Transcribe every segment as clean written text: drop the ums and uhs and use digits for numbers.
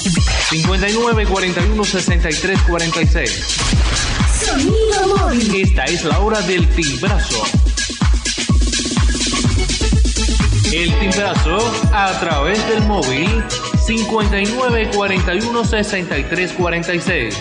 59416346. Sonido móvil. Esta es la hora del timbrazo. El timbrazo a través del móvil 59416346.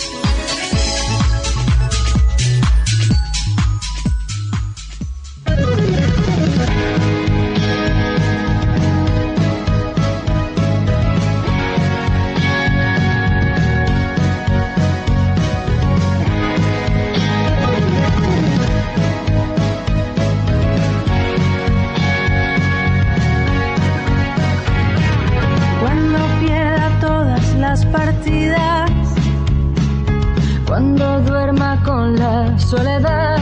Cuando duerma con la soledad,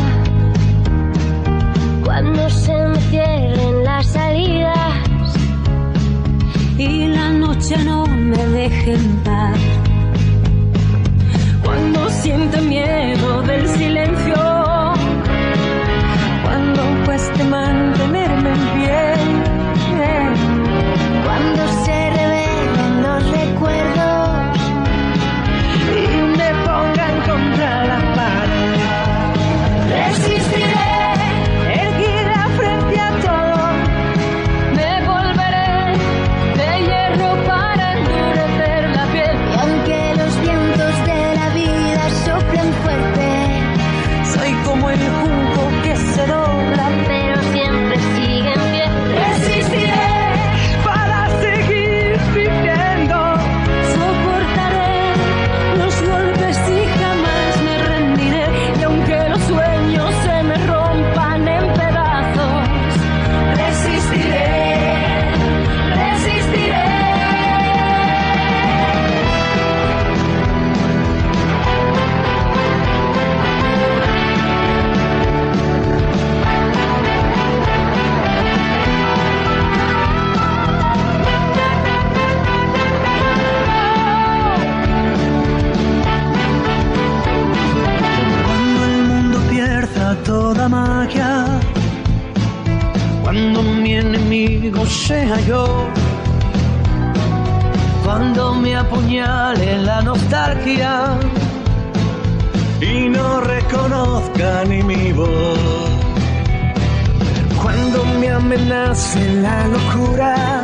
cuando se me cierren las salidas y la noche no me deje en paz, cuando siente miedo del silencio, cuando cueste mantenerme en pie, cuando se revelen los recuerdos contra la pared, resistiré, erguida frente a todo, me volveré de hierro para endurecer la piel. Y aunque los vientos de la vida soplen fuerte, soy como el junco que se dobla, pero siempre sigue en pie. Resistiré para seguir viviendo, soportaré los golpes y jamás me rendiré. Y aunque los sueños se me rompan en pedazos, resistiré, resistiré. Toda magia, cuando mi enemigo sea yo, cuando me apuñale la nostalgia y no reconozca ni mi voz, cuando me amenace la locura,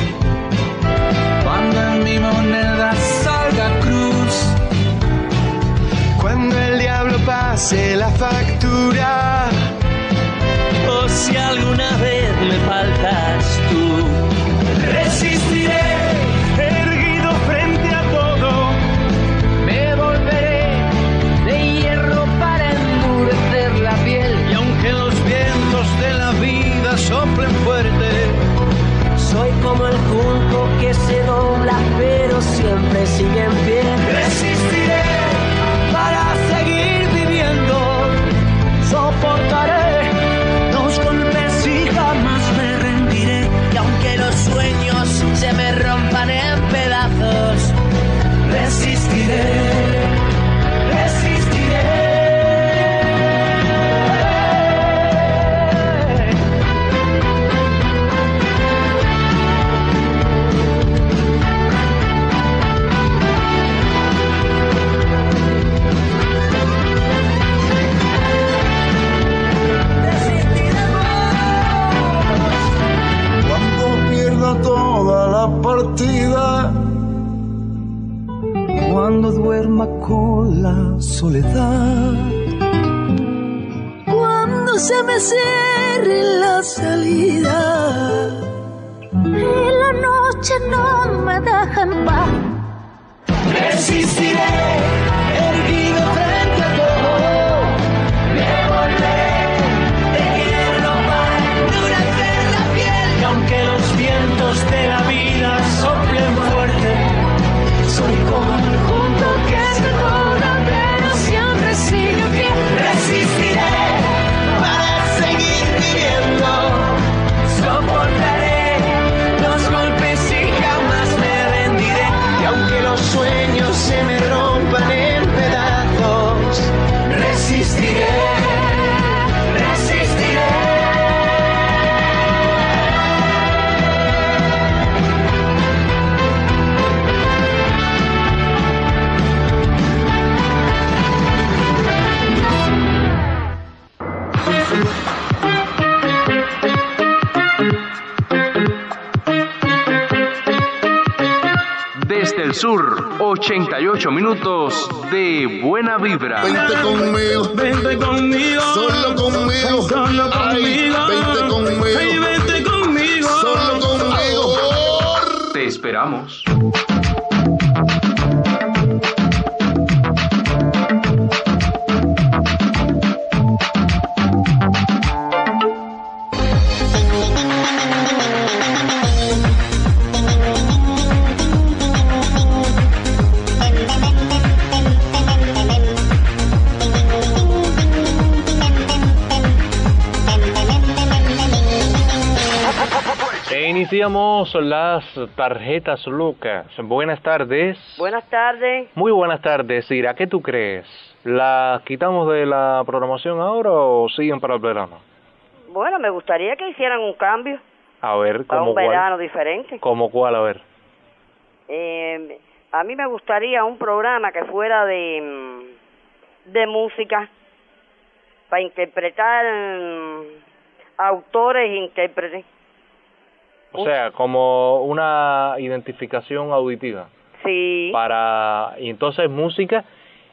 cuando en mi moneda salga cruz, cuando el diablo pase la factura, o si alguna vez me faltas tú, resistiré, erguido frente a todo, me volveré de hierro para endurecer la piel. Y aunque los vientos de la vida soplen fuerte, soy como el junco que se dobla pero siempre sigue en pie. Resistiré para seguir viviendo, soportaré los golpes y jamás me rendiré. Y aunque los sueños se me rompan en pedazos, resistiré, resistiré. Toda la partida, cuando duerma con la soledad, cuando se me cierre la salida y la noche no me deja en paz, resistiré, erguido frente a todo, me volveré de hierro para endurecer la piel. Y aunque los vientos de la vida soplen fuerte, soy como el junco que se dobla pero siempre sigue en pie. Resistiré para seguir viviendo, soportaré los golpes y jamás me rendiré. Y aunque los sueños se me rompan en pedazos, resistiré, resistiré. Desde el sur, 88 minutos de buena vibra. Vente conmigo, solo conmigo, ay, vente conmigo, solo conmigo. Te esperamos. Iniciamos las tarjetas locas. Buenas tardes. Buenas tardes. Muy buenas tardes, Ira. ¿Qué tú crees? ¿La quitamos de la programación ahora o siguen para el verano? Bueno, me gustaría que hicieran un cambio. A ver, para ¿cómo un verano diferente. ¿Cómo cuál? A ver. A mí me gustaría un programa que fuera de música para interpretar autores e intérpretes. O sea, como una identificación auditiva. Sí. Y entonces música,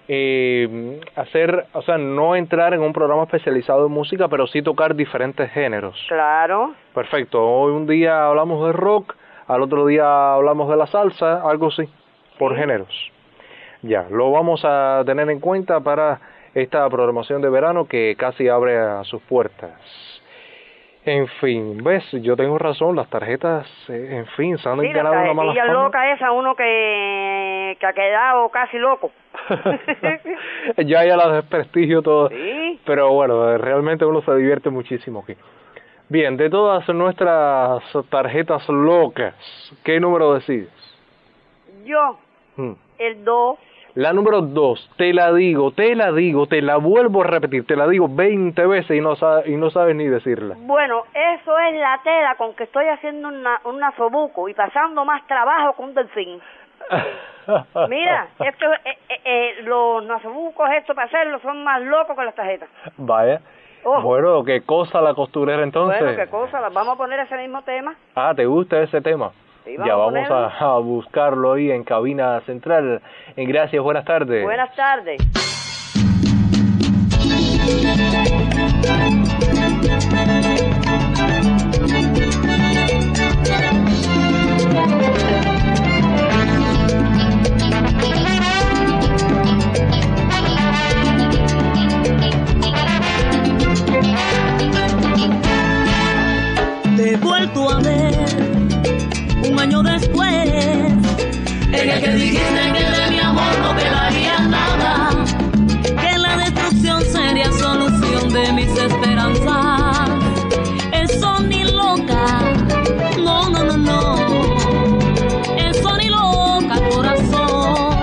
hacer, o sea, no entrar en un programa especializado en música, pero sí tocar diferentes géneros. Claro. Perfecto. Hoy un día hablamos de rock, al otro día hablamos de la salsa, algo así, por géneros. Ya, lo vamos a tener en cuenta para esta programación de verano que casi abre a sus puertas. En fin, ves, yo tengo razón, las tarjetas, en fin, se han ganado una mala fama. Loca esa, uno que ha quedado casi loco. Ya la desprestigio todo. Sí. Pero bueno, realmente uno se divierte muchísimo aquí. Bien, de todas nuestras tarjetas locas, ¿qué número decides? Yo, el 2. La número 2, te la digo, te la vuelvo a repetir, te la digo 20 veces y no sabes ni decirla. Bueno, eso es la tela con que estoy haciendo un nasobuco y pasando más trabajo que un delfín. Mira, los nasobucos estos para hacerlo son más locos que las tarjetas. Vaya. Ojo. Bueno, ¿qué cosa la costurera entonces? Bueno, ¿qué cosa? Vamos a poner ese mismo tema. Ah, ¿te gusta ese tema? Sí, ya vamos a buscarlo ahí en cabina central. Gracias, buenas tardes. Buenas tardes. Te he vuelto a ver un año después, en el que dijiste que de mi amor no quedaría nada, que la destrucción sería solución de mis esperanzas. Eso ni loca, no, eso ni loca, corazón.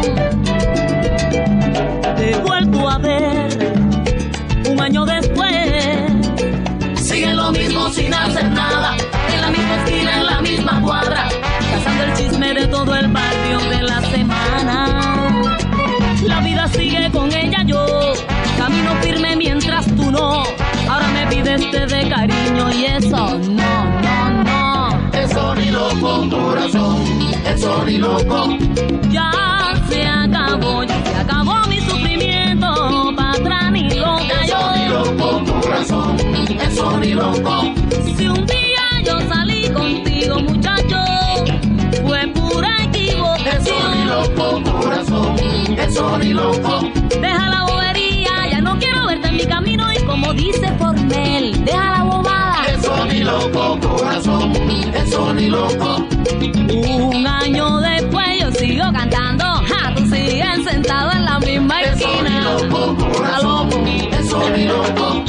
Te he vuelto a ver un año después, sigue lo mismo sin hacer nada, en la misma esquina, en la misma cuadra, cazando el chisme de todo el barrio de la semana. La vida sigue con ella, yo camino firme mientras tú no. Ahora me pides te de cariño y eso no. Eso ni loco, corazón, eso ni loco. Ya se acabó mi sufrimiento, pa' atrás ni loca yo. Eso ni loco, corazón, eso ni loco. Si un día yo salí contigo, muchacho, fue pura equivocación. Eso ni loco, corazón, eso ni loco. Deja la bobería, ya no quiero verte en mi camino. Y como dice Formel, deja la bobada. Eso ni loco, corazón, eso ni loco. Un año después yo sigo cantando, tú sigues sentado en la misma esquina. Eso ni loco, corazón, eso ni loco.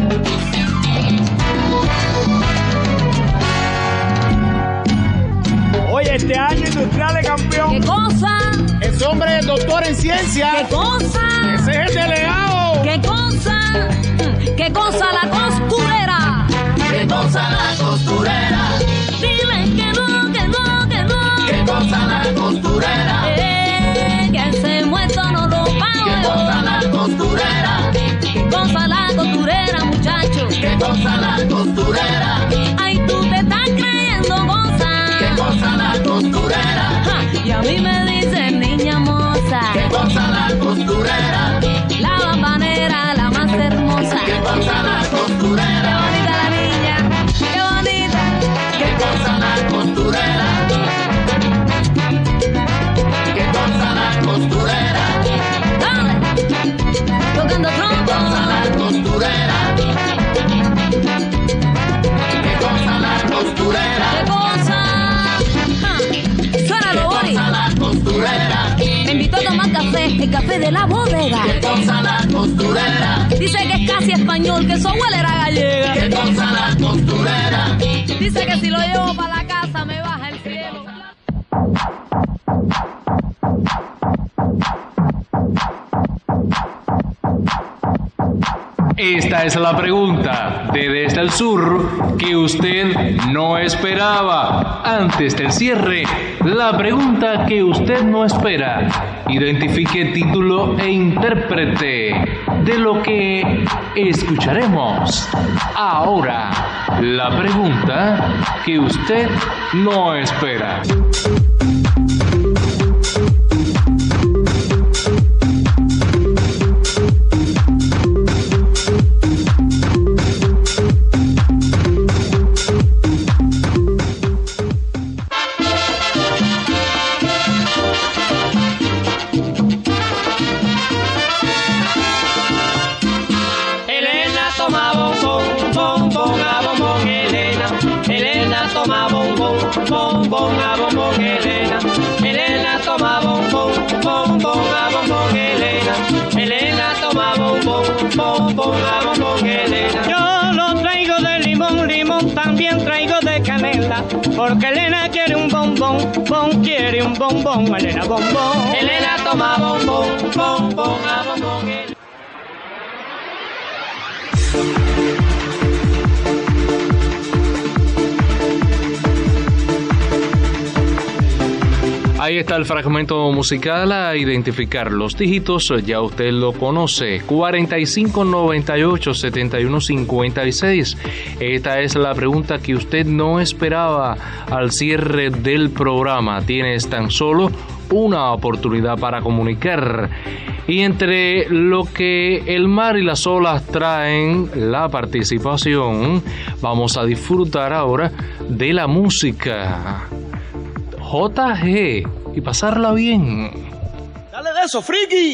Oye, este año industrial es campeón. ¿Qué cosa? Ese hombre es doctor en ciencia. ¿Qué cosa? Ese es el delegado. ¿Qué cosa? ¿Qué cosa la costurera? ¿Qué cosa la costurera? Dile que no. ¿Qué cosa la costurera? Que ese muerto no lo pago. ¿Qué cosa la costurera? ¿Qué cosa la costurera, muchacho? ¿Qué cosa la costurera? Ay, tú te estás creyendo cosa. ¿Qué cosa la costurera? Y a mí me costurera. La bambanera, la más hermosa. Qué cosa la costurera. Qué bonita la niña, qué bonita. Qué cosa la costurera. Qué cosa la costurera. Dale, tocando Qué trompo. cosa la costurera. Qué cosa la costurera. ¿Qué cosa? Suénalo, Qué Boris. cosa la costurera. Me invitó a tomar café, el café de la bodega. Qué cosa la costurera. Dice que es casi español, que su abuela era gallega. Qué cosa la costurera. Dice que si lo llevo para la casa me baja el cielo. Esta es la pregunta de Desde el Sur que usted no esperaba. Antes del cierre, la pregunta que usted no espera. Identifique título e intérprete de lo que escucharemos. Ahora, la pregunta que usted no espera. Elena toma bombón, bombón a bombón, Elena. Elena toma bombón, bombón a bombón, Elena. Elena toma bombón, bombón a bombón, Elena. Elena toma bombón, bombón a bombón, Elena. Yo lo traigo de limón, limón también traigo de canela. Porque Elena quiere un bombón, quiere un bombón, Elena bombón. Elena toma bombón, bombón a bombón, Elena. Ahí está el fragmento musical a identificar los dígitos, ya usted lo conoce, 45 98 71 56. Esta es la pregunta que usted no esperaba al cierre del programa. Tienes tan solo una oportunidad para comunicar. Y entre lo que el mar y las olas traen la participación, vamos a disfrutar ahora de la música. JG y pasarla bien. Dale de eso, friki.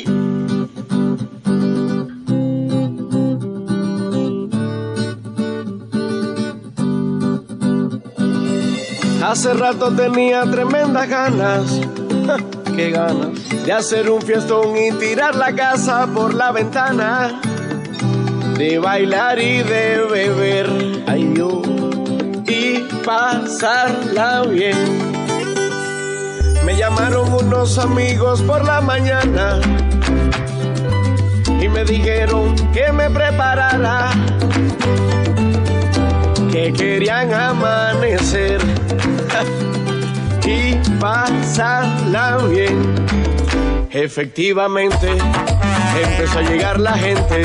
Hace rato tenía tremendas ganas, qué ganas, de hacer un fiestón y tirar la casa por la ventana, de bailar y de beber, ay yo, y pasarla bien. Me llamaron unos amigos por la mañana y me dijeron que me preparara, que querían amanecer y pasarla bien. Efectivamente, empezó a llegar la gente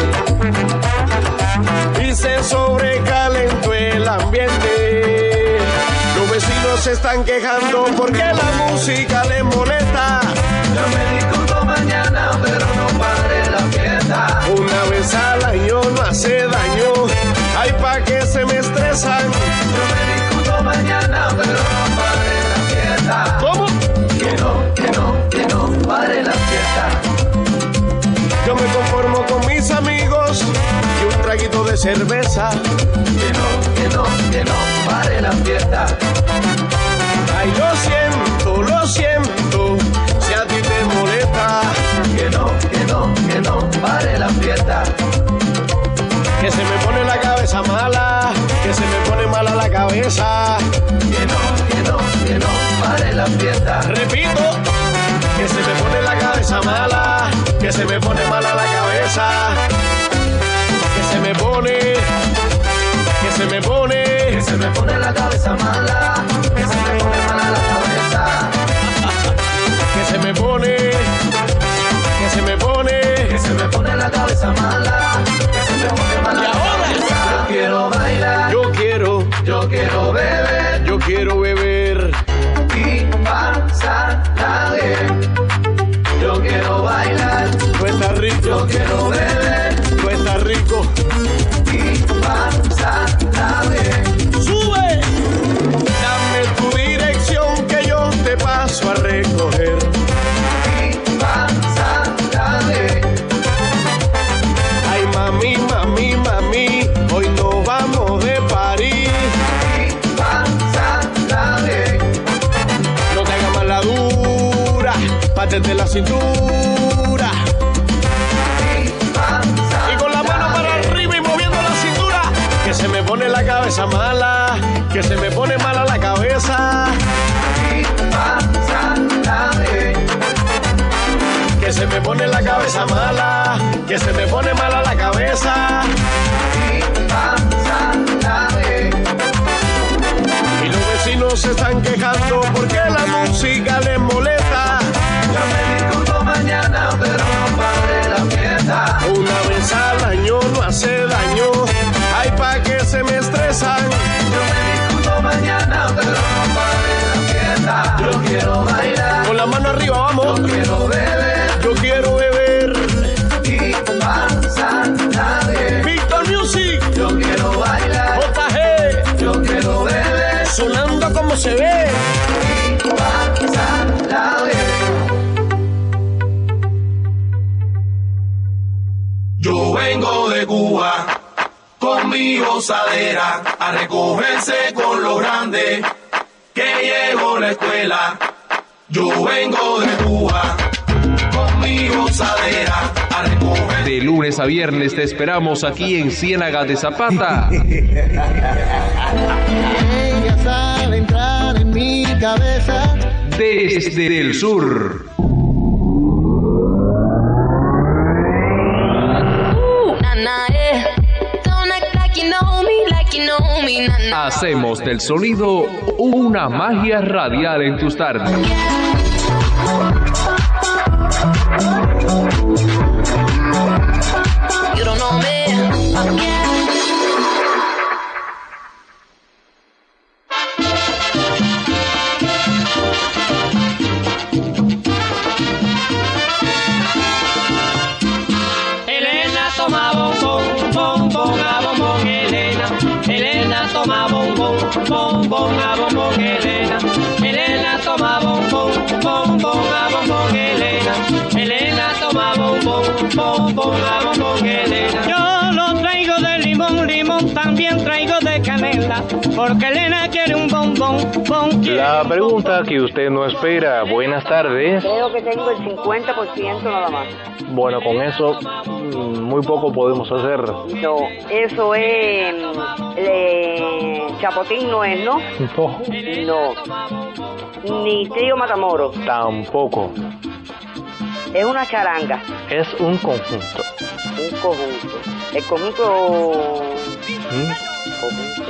y se sobrecalentó el ambiente. Los vecinos se están quejando porque la música les molesta. Yo me disculpo mañana, pero no pare la fiesta. Una vez al año no hace daño, ay pa' que se me estresan. Yo me disculpo mañana, pero no pare la fiesta. ¿Cómo? Que no pare la fiesta. Yo me conformo con mis amigos y un traguito de cerveza. Que no pare la fiesta. Ay, lo siento, si a ti te molesta. Que no pare la fiesta. Que se me pone la cabeza mala, que se me pone mala la cabeza. Que no pare la fiesta. Repito, que se me pone la cabeza mala, que se me pone mala la cabeza. Que se me pone la cabeza mala. Que se me pone mala la cabeza. que se me pone la cabeza mala. Que se me pone mala la cabeza. Yo quiero bailar. yo quiero beber, yo quiero beber y pasarla bien. Yo quiero bailar. No es yo quiero beber. Tú estás rico y pasarla bien. ¡Sube! Dame tu dirección que yo te paso a recoger. Y pasarla bien. Ay, mami, mami, mami, hoy nos vamos de París. Y pasarla bien. No te hagas más la dura, pátete la cintura. Y con la mano para arriba y moviendo la cintura. Que se me pone la cabeza mala, que se me pone mala la cabeza. Y pasarla bien. Que se me pone la cabeza mala, que se me pone mala la cabeza. Y pasarla bien. Y los vecinos se están quejando porque la música les molesta. Yo me disculpo mañana, pero no pare la fiesta. Una vez al año no hace daño. Ay, pa' que se me estresan. Yo me disculpo mañana, pero no pare la fiesta. Yo quiero bailar. Con la mano arriba, vamos. Yo quiero beber. Yo quiero beber. Y pasarla bien. Victor Music. Yo quiero bailar. JG. Yo quiero beber. Sonando como se ve. Y pasarla bien. Yo vengo de Cuba con mi gozadera a recogerse con los grandes que llegó la escuela. Yo vengo de Cuba con mi gozadera a recoger. De lunes a viernes te esperamos aquí en Ciénaga de Zapata. Ella sabe entrar en mi cabeza. Desde el sur. Hacemos del sonido una magia radial en tus tardes. Elena toma bombón, bombón a bombón, Elena. Elena toma bombón, bombón a bombón, Elena. Elena toma bombón, bombón a bombón, Elena. Elena toma bombón, bombón a bombón, Elena. Yo lo traigo de limón, limón también traigo de canela, porque Elena quiere un bombón, bombón. La pregunta que usted no espera. Buenas tardes. Creo que tengo el 50% nada más. Bueno, con eso muy poco podemos hacer. No, eso es... Chapotín no es, ¿no? No, No. Ni Trío Matamoros. tampoco. Es una charanga. Es un conjunto. Un conjunto. El conjunto... ¿Mm?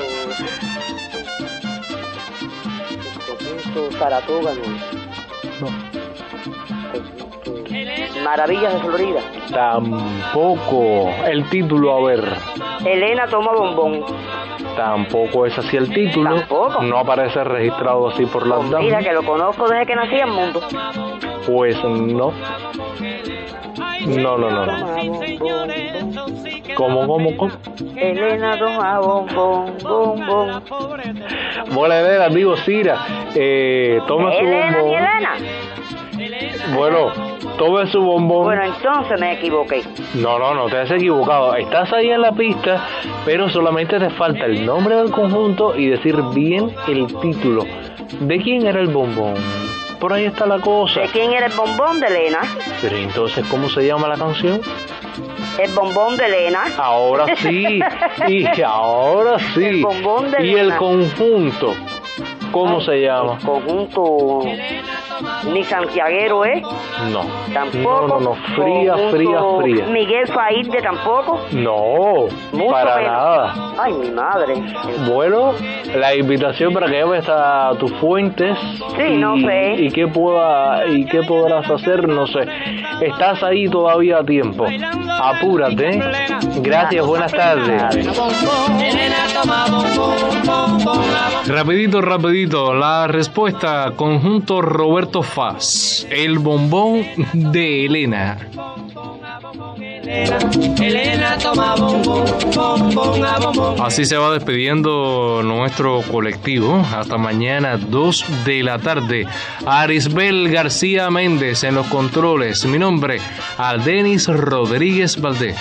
Conjunto Saratoga, no. No. Maravillas de Florida. Tampoco. El título, a ver. Elena toma bombón. Tampoco es así el título. Tampoco. No aparece registrado así por la dama. Mira que lo conozco desde que nací en el mundo. Pues no. No. Toma bombón. ¿Cómo? Elena toma bombón, bombón. Bola, amigo Cira. Toma su Elena bombón. ni Elena. Bueno, tome su bombón. Bueno, entonces me equivoqué. No te has equivocado. Estás ahí en la pista, pero solamente te falta el nombre del conjunto y decir bien el título. ¿De quién era el bombón? Por ahí está la cosa. ¿De quién era el bombón? De Elena. Pero entonces, ¿cómo se llama la canción? El bombón de Elena. Ahora sí. Y ahora sí. El bombón de Y el Elena. conjunto, ¿cómo se llama? El conjunto... Ni santiaguero, ¿eh? No. Tampoco. No. Fría. Miguel Faide tampoco. No, Mucho para menos. nada. Ay, mi madre. Bueno, la invitación para que lleves a tus fuentes. Sí, no sé. Y qué podrás hacer, no sé. Estás ahí todavía a tiempo. Apúrate. Gracias, buenas tardes. Elena toma bombón, bombón a bombón. Rapidito, la respuesta, conjunto Roberto Faz, el bombón de Elena. Elena toma bombón, bombón a bombón. Así se va despidiendo nuestro colectivo. Hasta mañana 2 de la tarde. Arisbel García Méndez en los controles. Mi nombre, Aldenis Rodríguez Valdés.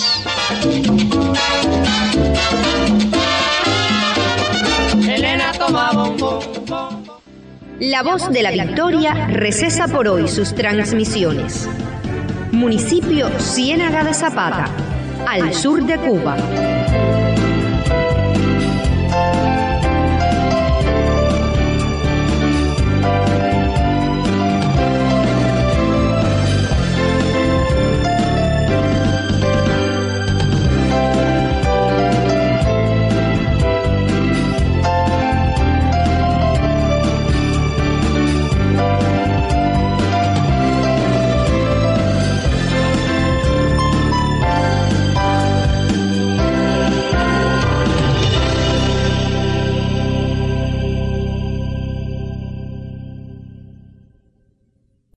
Elena toma bombón. La Voz de la Victoria recesa por hoy sus transmisiones. Municipio Ciénaga de Zapata, al sur de Cuba.